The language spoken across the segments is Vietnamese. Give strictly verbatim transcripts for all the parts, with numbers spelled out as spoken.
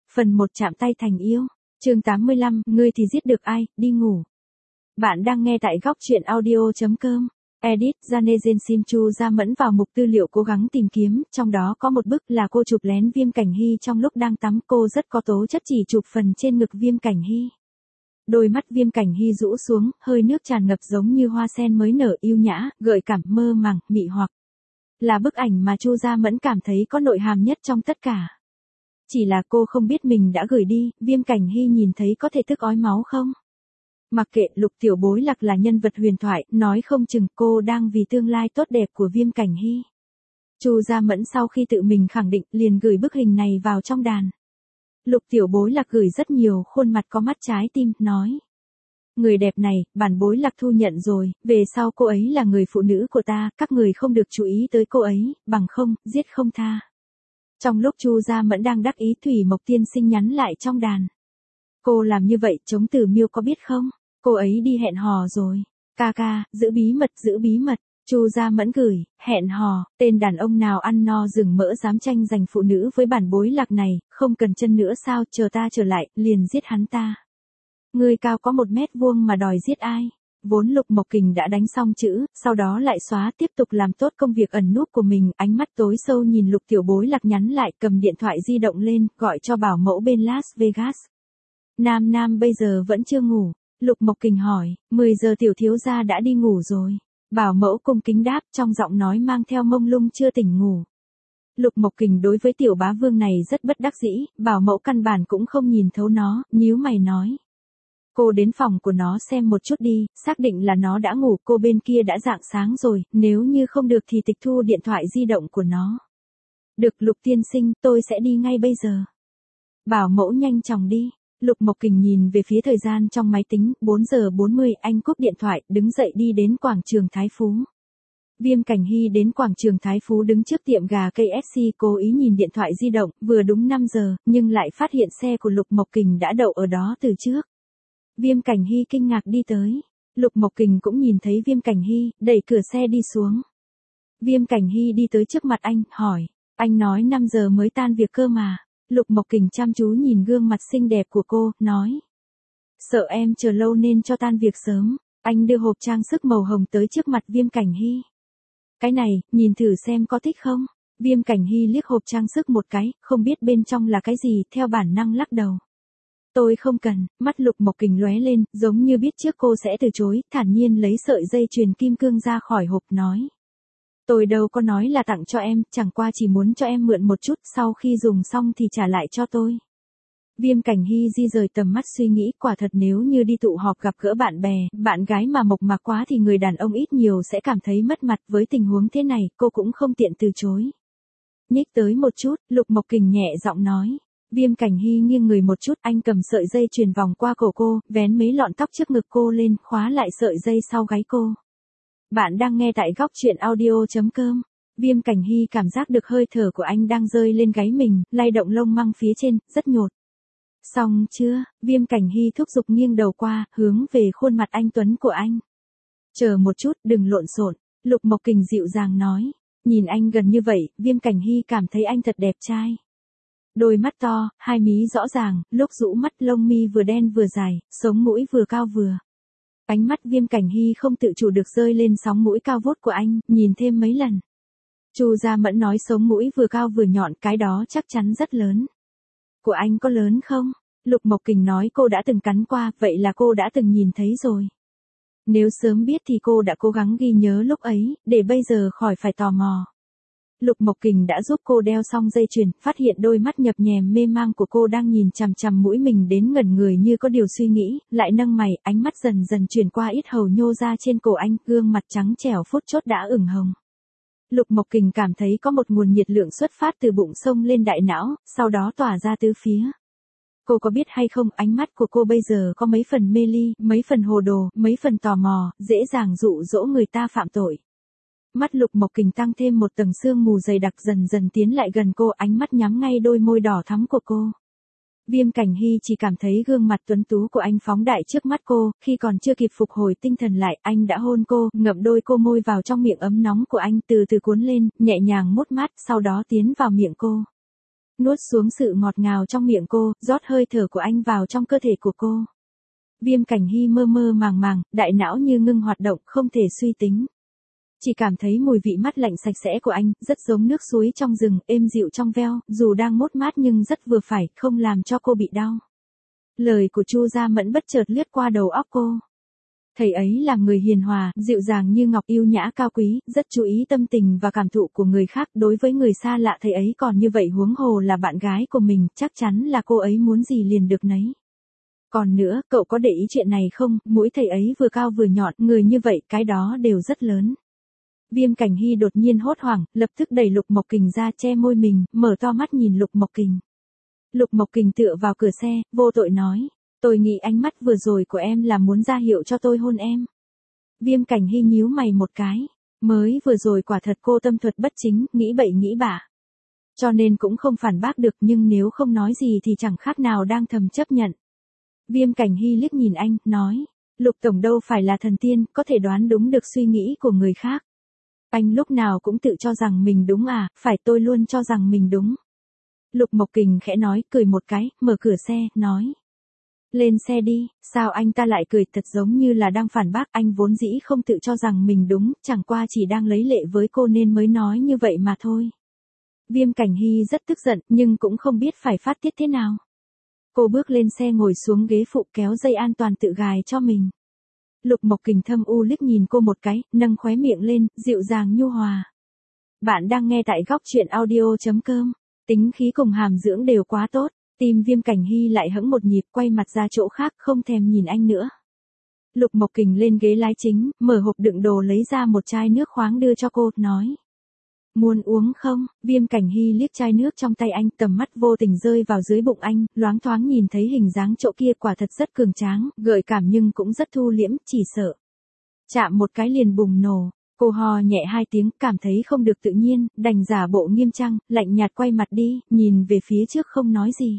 Phần một chạm tay thành yêu. Chương tám mươi lăm, ngươi thì giết được ai, đi ngủ. Bạn đang nghe tại góc truyện audio chấm com. Edit, Janesen Sim Chu Gia Mẫn vào mục tư liệu cố gắng tìm kiếm, trong đó có một bức là cô chụp lén Viêm Cảnh Hy trong lúc đang tắm, cô rất có tố chất chỉ chụp phần trên ngực Viêm Cảnh Hy. Đôi mắt Viêm Cảnh Hy rũ xuống, hơi nước tràn ngập giống như hoa sen mới nở, yêu nhã, gợi cảm, mơ màng, mị hoặc. Là bức ảnh mà Chu Gia Mẫn cảm thấy có nội hàm nhất trong tất cả. Chỉ là cô không biết mình đã gửi đi, Viêm Cảnh Hy nhìn thấy có thể tức ói máu không? Mặc kệ, Lục Tiểu Bối Lạc là nhân vật huyền thoại, nói không chừng cô đang vì tương lai tốt đẹp của Viêm Cảnh Hy. Chu Gia Mẫn sau khi tự mình khẳng định liền gửi bức hình này vào trong đàn. Lục Tiểu Bối Lạc gửi rất nhiều, khuôn mặt có mắt trái tim, nói. Người đẹp này, bản Bối Lạc thu nhận rồi, về sau cô ấy là người phụ nữ của ta, các người không được chú ý tới cô ấy, bằng không, giết không tha. Trong lúc Chu Gia Mẫn đang đắc ý, Thủy Mộc Tiên Sinh nhắn lại trong đàn. Cô làm như vậy, Chống Tử Miêu có biết không? Cô ấy đi hẹn hò rồi. Ca ca, giữ bí mật, giữ bí mật. Chu Gia Mẫn gửi, hẹn hò, tên đàn ông nào ăn no rừng mỡ dám tranh giành phụ nữ với bản Bối Lạc này, không cần chân nữa sao, chờ ta trở lại, liền giết hắn ta. Người cao có một mét vuông mà đòi giết ai? Vốn Lục Mộc Kình đã đánh xong chữ, sau đó lại xóa, tiếp tục làm tốt công việc ẩn núp của mình, ánh mắt tối sâu nhìn Lục Tiểu Bối Lạc nhắn lại, cầm điện thoại di động lên, gọi cho bảo mẫu bên Las Vegas. Nam Nam bây giờ vẫn chưa ngủ. Lục Mộc Kình hỏi, mười giờ tiểu thiếu gia đã đi ngủ rồi. Bảo mẫu cung kính đáp, trong giọng nói mang theo mông lung chưa tỉnh ngủ. Lục Mộc Kình đối với tiểu bá vương này rất bất đắc dĩ, bảo mẫu căn bản cũng không nhìn thấu nó, nhíu mày nói. Cô đến phòng của nó xem một chút đi, xác định là nó đã ngủ, cô bên kia đã rạng sáng rồi, nếu như không được thì tịch thu điện thoại di động của nó. Được Lục tiên sinh, tôi sẽ đi ngay bây giờ. Bảo mẫu nhanh chóng đi. Lục Mộc Kình nhìn về phía thời gian trong máy tính, bốn giờ bốn mươi, anh cúp điện thoại, đứng dậy đi đến quảng trường Thái Phú. Viêm Cảnh Hy đến quảng trường Thái Phú đứng trước tiệm gà ca ép xê, cố ý nhìn điện thoại di động, vừa đúng năm giờ, nhưng lại phát hiện xe của Lục Mộc Kình đã đậu ở đó từ trước. Viêm Cảnh Hy kinh ngạc đi tới. Lục Mộc Kình cũng nhìn thấy Viêm Cảnh Hy, đẩy cửa xe đi xuống. Viêm Cảnh Hy đi tới trước mặt anh, hỏi, anh nói năm giờ mới tan việc cơ mà. Lục Mộc Kình chăm chú nhìn gương mặt xinh đẹp của cô, nói. Sợ em chờ lâu nên cho tan việc sớm. Anh đưa hộp trang sức màu hồng tới trước mặt Viêm Cảnh Hy. Cái này, nhìn thử xem có thích không? Viêm Cảnh Hy liếc hộp trang sức một cái, không biết bên trong là cái gì, theo bản năng lắc đầu. Tôi không cần, mắt Lục Mộc Kình lóe lên, giống như biết trước cô sẽ từ chối, thản nhiên lấy sợi dây chuyền kim cương ra khỏi hộp, nói. Tôi đâu có nói là tặng cho em, chẳng qua chỉ muốn cho em mượn một chút, sau khi dùng xong thì trả lại cho tôi. Viêm Cảnh Hy di rời tầm mắt suy nghĩ, quả thật nếu như đi tụ họp gặp gỡ bạn bè, bạn gái mà mộc mạc quá thì người đàn ông ít nhiều sẽ cảm thấy mất mặt, với tình huống thế này, cô cũng không tiện từ chối. Nhích tới một chút, Lục Mộc Kình nhẹ giọng nói. Viêm Cảnh Hy nghiêng người một chút, anh cầm sợi dây chuyền vòng qua cổ cô, vén mấy lọn tóc trước ngực cô lên, khóa lại sợi dây sau gáy cô. Bạn đang nghe tại góc truyện audio chấm com. Viêm Cảnh Hy cảm giác được hơi thở của anh đang rơi lên gáy mình, lay động lông măng phía trên, rất nhột. Xong chưa? Viêm Cảnh Hy thúc giục nghiêng đầu qua, hướng về khuôn mặt anh tuấn của anh. Chờ một chút, đừng lộn xộn. Lục Mộc Kình dịu dàng nói. Nhìn anh gần như vậy, Viêm Cảnh Hy cảm thấy anh thật đẹp trai. Đôi mắt to, hai mí rõ ràng, lúc rũ mắt, lông mi vừa đen vừa dài, sống mũi vừa cao vừa. Ánh mắt Viêm Cảnh Hy không tự chủ được rơi lên sóng mũi cao vút của anh, nhìn thêm mấy lần. Chu Gia Mẫn nói sống mũi vừa cao vừa nhọn, cái đó chắc chắn rất lớn. Của anh có lớn không? Lục Mộc Kình nói cô đã từng cắn qua, vậy là cô đã từng nhìn thấy rồi. Nếu sớm biết thì cô đã cố gắng ghi nhớ lúc ấy, để bây giờ khỏi phải tò mò. Lục Mộc Kình đã giúp cô đeo xong dây chuyền, phát hiện đôi mắt nhập nhèm mê mang của cô đang nhìn chằm chằm mũi mình đến ngẩn người như có điều suy nghĩ, lại nâng mày, ánh mắt dần dần chuyển qua yết hầu nhô ra trên cổ anh, gương mặt trắng trẻo phút chốt đã ửng hồng. Lục Mộc Kình cảm thấy có một nguồn nhiệt lượng xuất phát từ bụng sông lên đại não, sau đó tỏa ra tứ phía. Cô có biết hay không, ánh mắt của cô bây giờ có mấy phần mê ly, mấy phần hồ đồ, mấy phần tò mò, dễ dàng dụ dỗ người ta phạm tội. Mắt Lục Mộc Kình tăng thêm một tầng sương mù dày đặc, dần dần tiến lại gần cô, ánh mắt nhắm ngay đôi môi đỏ thắm của cô. Viêm Cảnh Hy chỉ cảm thấy gương mặt tuấn tú của anh phóng đại trước mắt cô, khi còn chưa kịp phục hồi tinh thần lại, anh đã hôn cô, ngậm đôi cô môi vào trong miệng ấm nóng của anh, từ từ cuốn lên, nhẹ nhàng mút mát, sau đó tiến vào miệng cô. nuốt xuống sự ngọt ngào trong miệng cô, rót hơi thở của anh vào trong cơ thể của cô. Viêm Cảnh Hy mơ mơ màng màng, đại não như ngưng hoạt động, không thể suy tính. Chỉ cảm thấy mùi vị mát lạnh sạch sẽ của anh, rất giống nước suối trong rừng, êm dịu trong veo, dù đang mốt mát nhưng rất vừa phải, không làm cho cô bị đau. Lời của Chu Gia Mẫn bất chợt lướt qua đầu óc cô. Thầy ấy là người hiền hòa, dịu dàng như ngọc, yêu nhã cao quý, rất chú ý tâm tình và cảm thụ của người khác. Đối với người xa lạ thầy ấy còn như vậy, huống hồ là bạn gái của mình, chắc chắn là cô ấy muốn gì liền được nấy. Còn nữa, cậu có để ý chuyện này không, mũi thầy ấy vừa cao vừa nhọn, người như vậy, cái đó đều rất lớn. Viêm Cảnh Hy đột nhiên hốt hoảng, lập tức đẩy Lục Mộc Kình ra che môi mình, mở to mắt nhìn Lục Mộc Kình. Lục Mộc Kình tựa vào cửa xe, vô tội nói, tôi nghĩ ánh mắt vừa rồi của em là muốn ra hiệu cho tôi hôn em. Viêm Cảnh Hy nhíu mày một cái, mới vừa rồi quả thật cô tâm thuật bất chính, nghĩ bậy nghĩ bạ. Cho nên cũng không phản bác được, nhưng nếu không nói gì thì chẳng khác nào đang thầm chấp nhận. Viêm Cảnh Hy liếc nhìn anh, nói, Lục Tổng đâu phải là thần tiên, có thể đoán đúng được suy nghĩ của người khác. Anh lúc nào cũng tự cho rằng mình đúng à, phải, tôi luôn cho rằng mình đúng. Lục Mộc Kình khẽ nói, cười một cái, mở cửa xe, nói. Lên xe đi, sao anh ta lại cười, thật giống như là đang phản bác, anh vốn dĩ không tự cho rằng mình đúng, chẳng qua chỉ đang lấy lệ với cô nên mới nói như vậy mà thôi. Viêm Cảnh Hy rất tức giận, nhưng cũng không biết phải phát tiết thế nào. Cô bước lên xe ngồi xuống ghế phụ, kéo dây an toàn tự gài cho mình. Lục Mộc Kình thâm u liếc nhìn cô một cái, nâng khóe miệng lên, dịu dàng nhu hòa. Bạn đang nghe tại góc truyện audio chấm com. Tính khí cùng hàm dưỡng đều quá tốt. Tim Viêm Cảnh Hy lại hững một nhịp, quay mặt ra chỗ khác, không thèm nhìn anh nữa. Lục Mộc Kình lên ghế lái chính, mở hộp đựng đồ lấy ra một chai nước khoáng đưa cho cô, nói. Muốn uống không? Viêm Cảnh Hy liếc chai nước trong tay anh, tầm mắt vô tình rơi vào dưới bụng anh, loáng thoáng nhìn thấy hình dáng chỗ kia quả thật rất cường tráng, gợi cảm nhưng cũng rất thu liễm, chỉ sợ. Chạm một cái liền bùng nổ. Cô hò nhẹ hai tiếng, cảm thấy không được tự nhiên, đành giả bộ nghiêm trang, lạnh nhạt quay mặt đi, nhìn về phía trước không nói gì.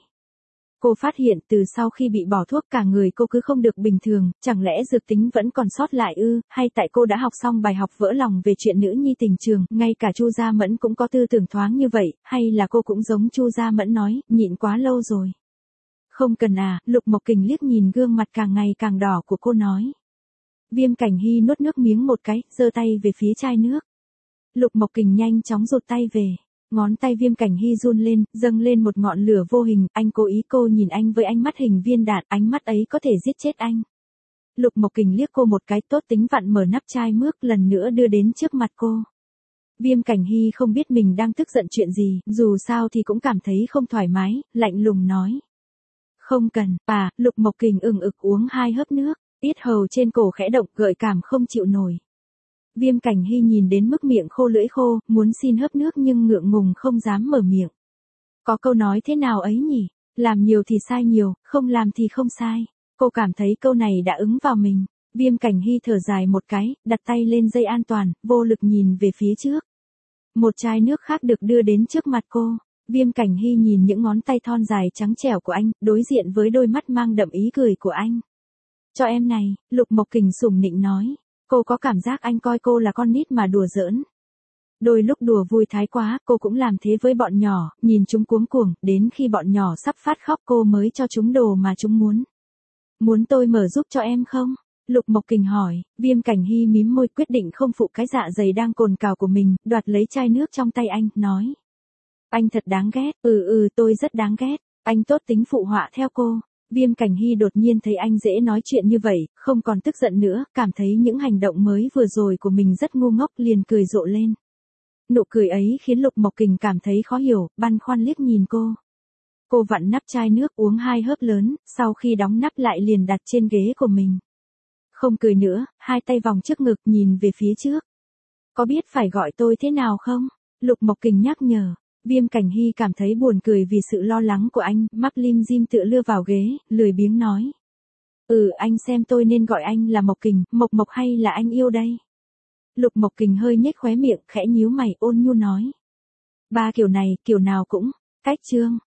Cô phát hiện từ sau khi bị bỏ thuốc cả người cô cứ không được bình thường, chẳng lẽ dược tính vẫn còn sót lại ư, hay tại cô đã học xong bài học vỡ lòng về chuyện nữ nhi tình trường, ngay cả Chu Gia Mẫn cũng có tư tưởng thoáng như vậy, hay là cô cũng giống Chu Gia Mẫn nói, nhịn quá lâu rồi. Không cần à, Lục Mộc Kình liếc nhìn gương mặt càng ngày càng đỏ của cô nói. Viêm Cảnh Hy nuốt nước miếng một cái, giơ tay về phía chai nước. Lục Mộc Kình nhanh chóng rụt tay về. Ngón tay Viêm Cảnh Hy run lên, dâng lên một ngọn lửa vô hình, anh cố ý cô nhìn anh với ánh mắt hình viên đạn, ánh mắt ấy có thể giết chết anh. Lục Mộc Kình liếc cô một cái, tốt tính vặn mở nắp chai nước, lần nữa đưa đến trước mặt cô. Viêm Cảnh Hy không biết mình đang tức giận chuyện gì, dù sao thì cũng cảm thấy không thoải mái, lạnh lùng nói. Không cần, à, Lục Mộc Kình ừng ực uống hai hớp nước, yết hầu trên cổ khẽ động, gợi cảm không chịu nổi. Viêm Cảnh Hy nhìn đến mức miệng khô lưỡi khô, muốn xin hớp nước nhưng ngượng ngùng không dám mở miệng. Có câu nói thế nào ấy nhỉ? Làm nhiều thì sai nhiều, không làm thì không sai. Cô cảm thấy câu này đã ứng vào mình. Viêm Cảnh Hy thở dài một cái, đặt tay lên dây an toàn, vô lực nhìn về phía trước. Một chai nước khác được đưa đến trước mặt cô. Viêm Cảnh Hy nhìn những ngón tay thon dài trắng trẻo của anh, đối diện với đôi mắt mang đậm ý cười của anh. Cho em này, Lục Mộc Kình sủng nịnh nói. Cô có cảm giác anh coi cô là con nít mà đùa giỡn. Đôi lúc đùa vui thái quá, cô cũng làm thế với bọn nhỏ, nhìn chúng cuống cuồng, đến khi bọn nhỏ sắp phát khóc cô mới cho chúng đồ mà chúng muốn. Muốn tôi mở giúp cho em không? Lục Mộc Kình hỏi. Viêm Cảnh Hy mím môi, quyết định không phụ cái dạ dày đang cồn cào của mình, đoạt lấy chai nước trong tay anh, nói. Anh thật đáng ghét, ừ ừ tôi rất đáng ghét, anh tốt tính phụ họa theo cô. Viêm Cảnh Hy đột nhiên thấy anh dễ nói chuyện như vậy, không còn tức giận nữa, cảm thấy những hành động mới vừa rồi của mình rất ngu ngốc, liền cười rộ lên. Nụ cười ấy khiến Lục Mộc Kình cảm thấy khó hiểu, băn khoăn liếc nhìn cô. Cô vặn nắp chai nước uống hai hớp lớn, sau khi đóng nắp lại liền đặt trên ghế của mình. Không cười nữa, hai tay vòng trước ngực nhìn về phía trước. Có biết phải gọi tôi thế nào không? Lục Mộc Kình nhắc nhở. Viêm Cảnh Hy cảm thấy buồn cười vì sự lo lắng của anh, mắt lim dim tựa lưa vào ghế, lười biếng nói. Ừ, anh xem tôi nên gọi anh là Mộc Kình, Mộc Mộc hay là anh yêu đây? Lục Mộc Kình hơi nhếch khóe miệng, khẽ nhíu mày, ôn nhu nói. Ba kiểu này, kiểu nào cũng, cách chương.